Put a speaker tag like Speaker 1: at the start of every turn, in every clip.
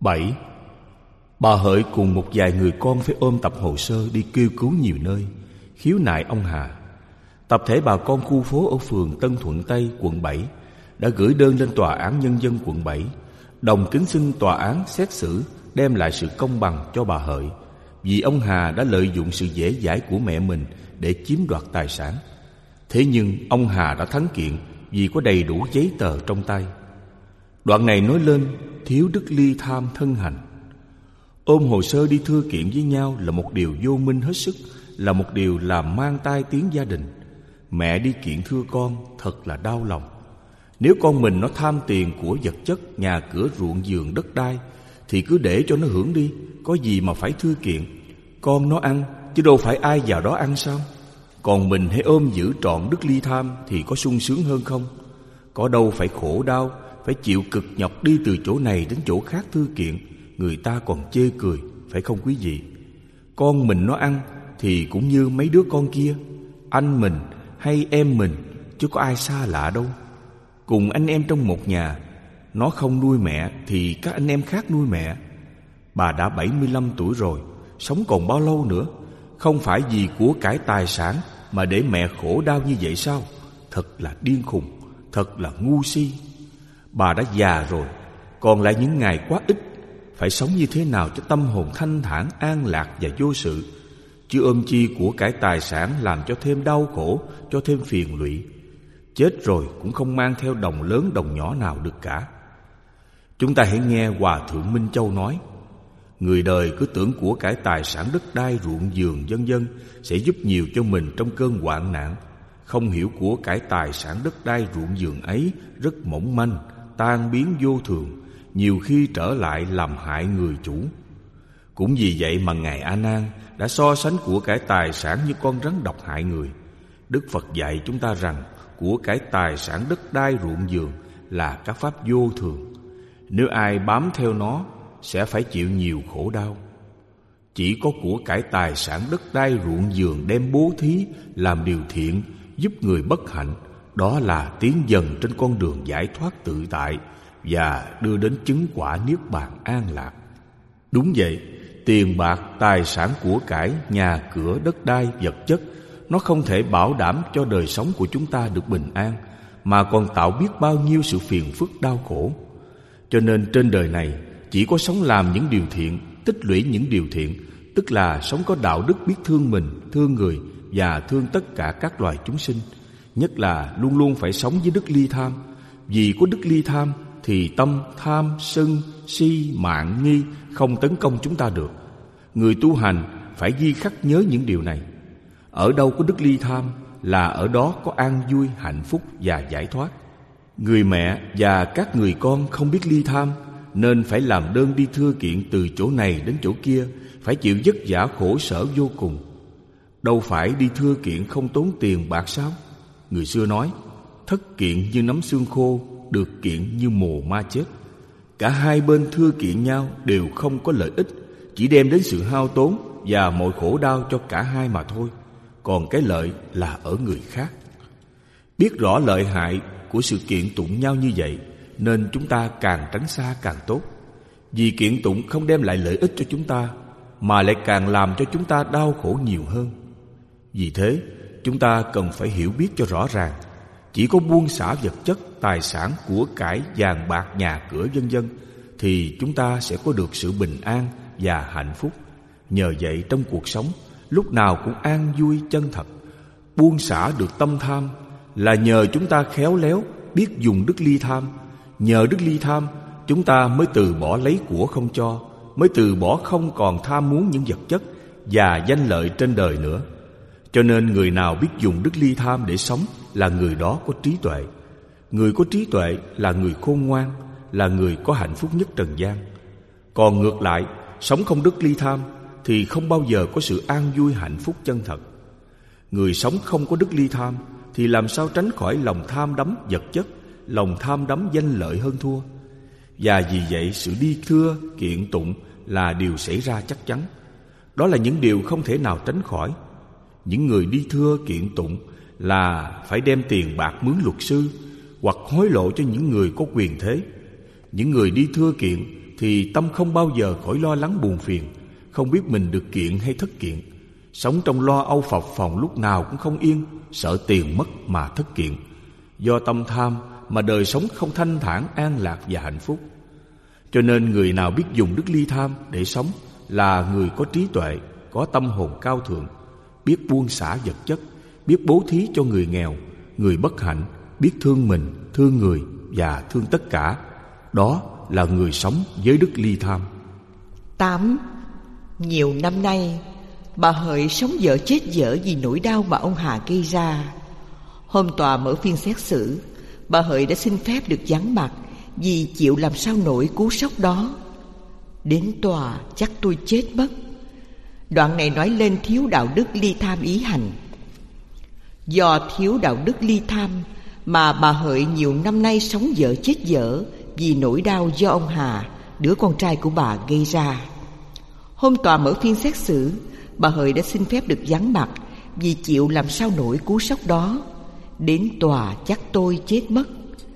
Speaker 1: 7. Bà Hợi cùng một vài người con phải ôm tập hồ sơ đi kêu cứu nhiều nơi, khiếu nại ông Hà. Tập thể bà con khu phố ở phường Tân Thuận Tây, quận 7 đã gửi đơn lên Tòa án Nhân dân quận 7, đồng kính xin tòa án xét xử đem lại sự công bằng cho bà Hợi, vì ông Hà đã lợi dụng sự dễ dãi của mẹ mình để chiếm đoạt tài sản. Thế nhưng ông Hà đã thắng kiện vì có đầy đủ giấy tờ trong tay. Đoạn này nói lên thiếu đức ly tham thân hành. Ôm hồ sơ đi thưa kiện với nhau là một điều vô minh hết sức, là một điều làm mang tai tiếng gia đình. Mẹ đi kiện thưa con thật là đau lòng. Nếu con mình nó tham tiền của vật chất, nhà cửa, ruộng vườn, đất đai, thì cứ để cho nó hưởng đi, có gì mà phải thưa kiện. Con nó ăn, chứ đâu phải ai vào đó ăn sao? Còn mình hãy ôm giữ trọn đức ly tham thì có sung sướng hơn không? Có đâu phải khổ đau, phải chịu cực nhọc đi từ chỗ này đến chỗ khác thư kiện, người ta còn chê cười, phải không quý vị? Con mình nó ăn thì cũng như mấy đứa con kia, anh mình hay em mình, chứ có ai xa lạ đâu. Cùng anh em trong một nhà, nó không nuôi mẹ thì các anh em khác nuôi mẹ. Bà đã 75 tuổi rồi, sống còn bao lâu nữa? Không phải vì của cải tài sản mà để mẹ khổ đau như vậy sao? Thật là điên khùng, thật là ngu si. Bà đã già rồi, còn lại những ngày quá ít, phải sống như thế nào cho tâm hồn thanh thản, an lạc và vô sự, chứ ôm chi của cải tài sản làm cho thêm đau khổ, cho thêm phiền lụy. Chết rồi cũng không mang theo đồng lớn đồng nhỏ nào được cả. Chúng ta hãy nghe Hòa Thượng Minh Châu nói: người đời cứ tưởng của cải tài sản đất đai, ruộng vườn vân vân sẽ giúp nhiều cho mình trong cơn hoạn nạn. Không hiểu của cải tài sản đất đai ruộng vườn ấy rất mỏng manh, tan biến vô thường, nhiều khi trở lại làm hại người chủ. Cũng vì vậy mà Ngài A Nan đã so sánh của cải tài sản như con rắn độc hại người. Đức Phật dạy chúng ta rằng của cải tài sản đất đai ruộng vườn là các pháp vô thường. Nếu ai bám theo nó sẽ phải chịu nhiều khổ đau. Chỉ có của cải tài sản đất đai ruộng vườn đem bố thí, làm điều thiện, giúp người bất hạnh, đó là tiến dần trên con đường giải thoát tự tại và đưa đến chứng quả niết bàn an lạc. Đúng vậy, tiền bạc, tài sản của cải, nhà cửa, đất đai, vật chất, nó không thể bảo đảm cho đời sống của chúng ta được bình an, mà còn tạo biết bao nhiêu sự phiền phức đau khổ. Cho nên trên đời này chỉ có sống làm những điều thiện, tích lũy những điều thiện, tức là sống có đạo đức, biết thương mình, thương người và thương tất cả các loài chúng sinh. Nhất là luôn luôn phải sống với đức ly tham. Vì có đức ly tham thì tâm tham, sân, si, mạn, nghi không tấn công chúng ta được. Người tu hành phải ghi khắc nhớ những điều này. Ở đâu có đức ly tham là ở đó có an vui, hạnh phúc và giải thoát. Người mẹ và các người con không biết ly tham nên phải làm đơn đi thưa kiện từ chỗ này đến chỗ kia, phải chịu vất vả khổ sở vô cùng. Đâu phải đi thưa kiện không tốn tiền bạc sao? Người xưa nói: thất kiện như nắm xương khô, được kiện như mồ ma chết. Cả hai bên thưa kiện nhau đều không có lợi ích, chỉ đem đến sự hao tốn và mọi khổ đau cho cả hai mà thôi. Còn cái lợi là ở người khác. Biết rõ lợi hại của sự kiện tụng nhau như vậy, nên chúng ta càng tránh xa càng tốt. Vì kiện tụng không đem lại lợi ích cho chúng ta, mà lại càng làm cho chúng ta đau khổ nhiều hơn. Vì thế, chúng ta cần phải hiểu biết cho rõ ràng. Chỉ có buông xả vật chất, tài sản, của cải, vàng bạc, nhà cửa vân vân, thì chúng ta sẽ có được sự bình an và hạnh phúc. Nhờ vậy trong cuộc sống lúc nào cũng an vui chân thật. Buông xả được tâm tham là nhờ chúng ta khéo léo biết dùng đức ly tham. Nhờ đức ly tham chúng ta mới từ bỏ lấy của không cho, mới từ bỏ không còn tham muốn những vật chất và danh lợi trên đời nữa. Cho nên người nào biết dùng đức ly tham để sống là người đó có trí tuệ. Người có trí tuệ là người khôn ngoan, là người có hạnh phúc nhất trần gian. Còn ngược lại, sống không đức ly tham thì không bao giờ có sự an vui hạnh phúc chân thật. Người sống không có đức ly tham thì làm sao tránh khỏi lòng tham đắm vật chất, lòng tham đắm danh lợi hơn thua. Và vì vậy sự đi thưa kiện tụng là điều xảy ra chắc chắn. Đó là những điều không thể nào tránh khỏi. Những người đi thưa kiện tụng là phải đem tiền bạc mướn luật sư hoặc hối lộ cho những người có quyền thế. Những người đi thưa kiện thì tâm không bao giờ khỏi lo lắng buồn phiền, không biết mình được kiện hay thất kiện. Sống trong lo âu phập phồng, lúc nào cũng không yên, sợ tiền mất mà thất kiện. Do tâm tham mà đời sống không thanh thản, an lạc và hạnh phúc. Cho nên người nào biết dùng đức ly tham để sống là người có trí tuệ, có tâm hồn cao thượng, biết buông xả vật chất, biết bố thí cho người nghèo, người bất hạnh, biết thương mình, thương người và thương tất cả. Đó là người sống với đức ly tham.
Speaker 2: 8. Nhiều năm nay, bà Hợi sống dở chết dở vì nỗi đau mà ông Hà gây ra. Hôm tòa mở phiên xét xử, bà Hợi đã xin phép được vắng mặt vì chịu làm sao nổi cú sốc đó. Đến tòa chắc tôi chết mất. Đoạn này nói lên thiếu đạo đức ly tham ý hành. Do thiếu đạo đức ly tham mà bà Hợi nhiều năm nay sống dở chết dở vì nỗi đau do ông Hà, đứa con trai của bà, gây ra. Hôm tòa mở phiên xét xử, bà Hợi đã xin phép được vắng mặt vì chịu làm sao nổi cú sốc đó. Đến tòa chắc tôi chết mất.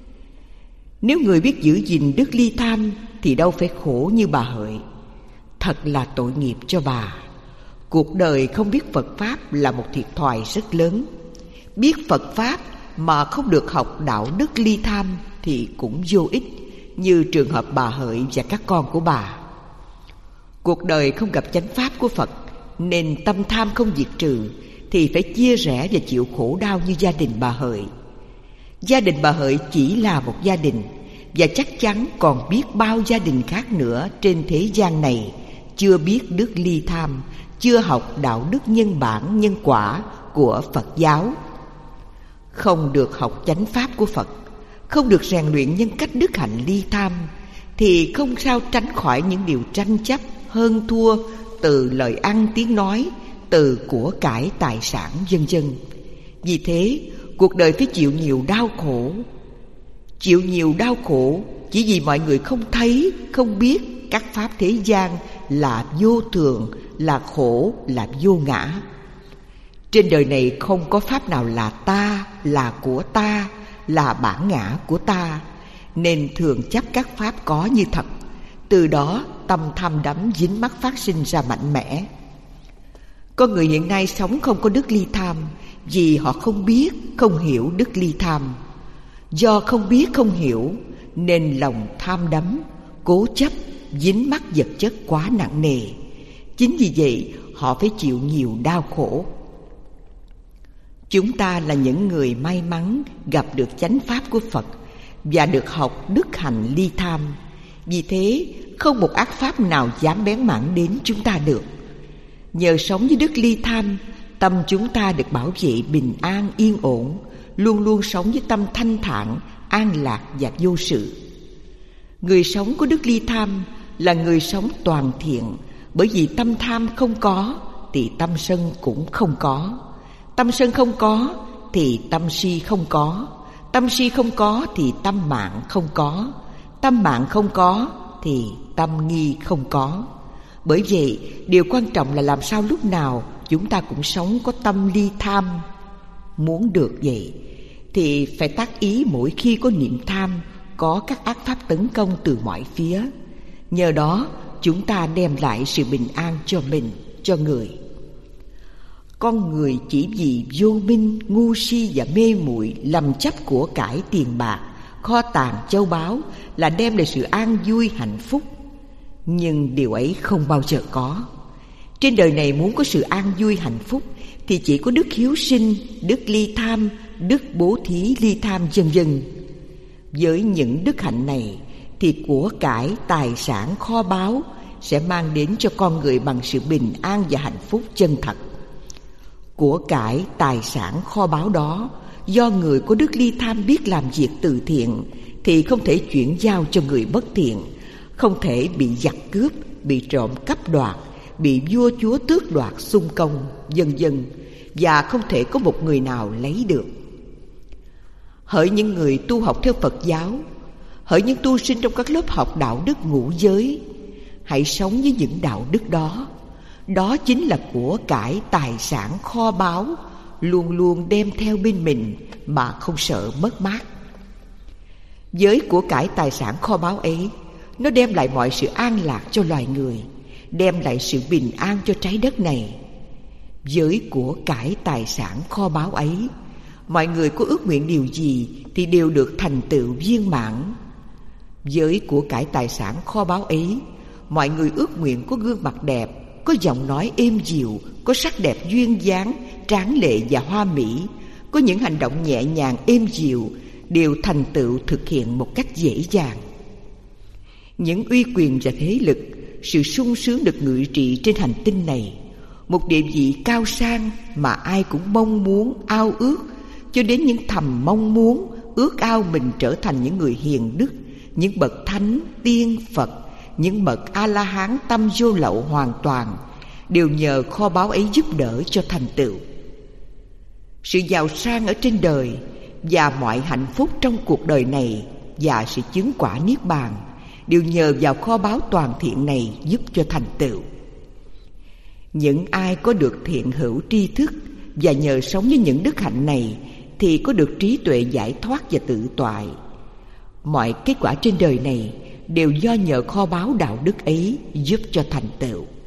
Speaker 2: Nếu người biết giữ gìn đức ly tham thì đâu phải khổ như bà Hợi. Thật là tội nghiệp cho bà. Cuộc đời không biết Phật Pháp là một thiệt thòi rất lớn. Biết Phật Pháp mà không được học đạo đức ly tham thì cũng vô ích, như trường hợp bà Hợi và các con của bà. Cuộc đời không gặp chánh Pháp của Phật, nên tâm tham không diệt trừ thì phải chia rẽ và chịu khổ đau như gia đình bà Hợi. Gia đình bà Hợi chỉ là một gia đình, và chắc chắn còn biết bao gia đình khác nữa trên thế gian này chưa biết đức ly tham, chưa học đạo đức nhân bản nhân quả của Phật giáo. Không được học chánh Pháp của Phật, không được rèn luyện nhân cách đức hạnh ly tham, thì không sao tránh khỏi những điều tranh chấp, hơn thua từ lời ăn tiếng nói, từ của cải tài sản vân vân. Vì thế cuộc đời phải chịu nhiều đau khổ. Chịu nhiều đau khổ chỉ vì mọi người không thấy, không biết các pháp thế gian là vô thường, là khổ, là vô ngã. Trên đời này không có pháp nào là ta, là của ta, là bản ngã của ta, nên thường chấp các pháp có như thật. Từ đó tâm tham đắm dính mắc phát sinh ra mạnh mẽ. Con người hiện nay sống không có đức ly tham vì họ không biết, không hiểu đức ly tham. Do không biết, không hiểu nên lòng tham đắm, cố chấp, dính mắc vật chất quá nặng nề. Chính vì vậy họ phải chịu nhiều đau khổ. Chúng ta là những người may mắn gặp được chánh Pháp của Phật và được học đức hạnh ly tham. Vì thế không một ác pháp nào dám bén mảng đến chúng ta được. Nhờ sống với đức ly tham, tâm chúng ta được bảo vệ bình an yên ổn, luôn luôn sống với tâm thanh thản, an lạc và vô sự. Người sống có đức ly tham là người sống toàn thiện, bởi vì tâm tham không có thì tâm sân cũng không có. Tâm sân không có thì tâm si không có. Tâm si không có thì tâm mạng không có. Tâm mạng không có thì tâm nghi không có. Bởi vậy điều quan trọng là làm sao lúc nào chúng ta cũng sống có tâm ly tham. Muốn được vậy thì phải tác ý mỗi khi có niệm tham, có các ác pháp tấn công từ mọi phía. Nhờ đó chúng ta đem lại sự bình an cho mình, cho người. Con người chỉ vì vô minh, ngu si và mê muội lầm chấp của cải tiền bạc, kho tàng châu báu là đem lại sự an vui hạnh phúc. Nhưng điều ấy không bao giờ có. Trên đời này muốn có sự an vui hạnh phúc thì chỉ có đức hiếu sinh, đức ly tham, đức bố thí ly tham vân vân. Với những đức hạnh này thì của cải, tài sản, kho báu sẽ mang đến cho con người bằng sự bình an và hạnh phúc chân thật. Của cải, tài sản, kho báu đó do người có đức ly tham biết làm việc từ thiện thì không thể chuyển giao cho người bất thiện, không thể bị giặc cướp, bị trộm cắp đoạt, bị vua chúa tước đoạt xung công, vân vân, và không thể có một người nào lấy được. Hỡi những người tu học theo Phật giáo, hỡi những tu sinh trong các lớp học đạo đức ngũ giới, hãy sống với những đạo đức đó. Đó chính là của cải, tài sản, kho báu, luôn luôn đem theo bên mình mà không sợ mất mát. Với của cải tài sản kho báu ấy, Nó đem lại mọi sự an lạc cho loài người, đem lại sự bình an cho trái đất này. Với của cải tài sản kho báu ấy, mọi người có ước nguyện điều gì thì đều được thành tựu viên mãn. Với của cải tài sản kho báu ấy, mọi người ước nguyện có gương mặt đẹp, có giọng nói êm dịu, có sắc đẹp duyên dáng, tráng lệ và hoa mỹ, có những hành động nhẹ nhàng êm dịu, đều thành tựu thực hiện một cách dễ dàng. Những uy quyền và thế lực, sự sung sướng được ngự trị trên hành tinh này, một địa vị cao sang mà ai cũng mong muốn, ao ước, cho đến những thầm mong muốn, ước ao mình trở thành những người hiền đức, những bậc thánh, tiên, Phật, những bậc A-la-hán tâm vô lậu hoàn toàn, đều nhờ kho báu ấy giúp đỡ cho thành tựu. Sự giàu sang ở trên đời và mọi hạnh phúc trong cuộc đời này và sự chứng quả niết bàn đều nhờ vào kho báu toàn thiện này giúp cho thành tựu. Những ai có được thiện hữu tri thức và nhờ sống với những đức hạnh này thì có được trí tuệ giải thoát và tự toại. Mọi kết quả trên đời này đều do nhờ kho báu đạo đức ấy giúp cho thành tựu.